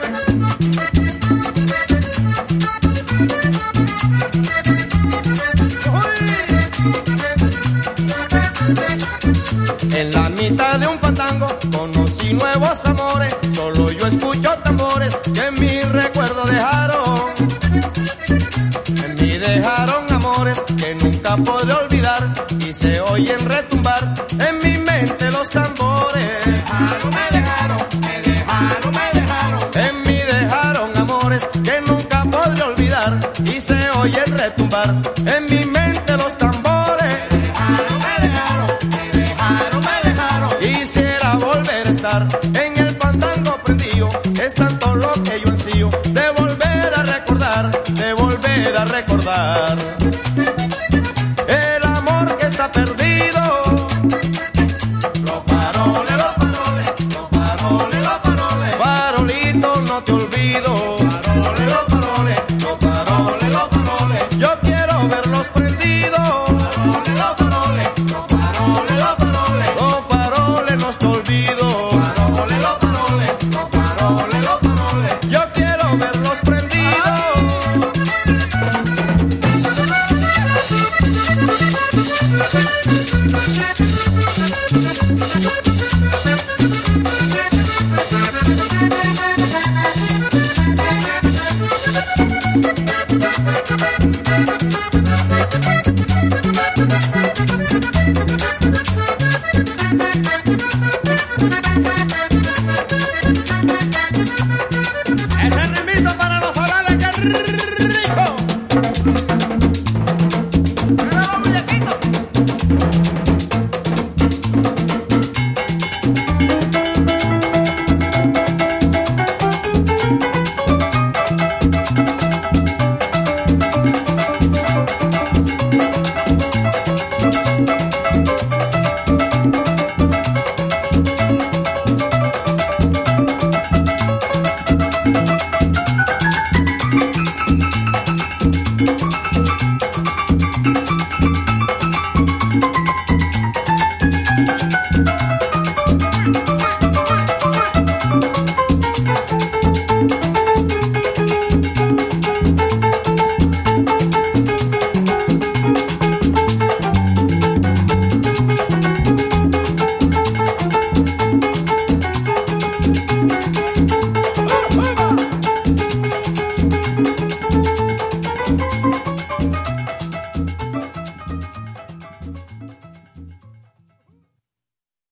En la mitad de un fandango conocí nuevos amores, solo yo escucho tambores que en mi recuerdo dejaron. En mí dejaron amores que nunca podré olvidar y se oyen retumbar en mi mente los tambores. Me dejaron, En mí dejaron amores que nunca podré olvidar y se oyen retumbar en mi mente los tambores. Quisiera volver a estar en el fandango prendido, es tanto lo que yo ansío de volver a recordar, el amor que está perdido. los paroles, Farolito, no te olvido. los paroles, Yo quiero verlos prendidos. los Faroles, no te olvido. Yo quiero verlos prendidos.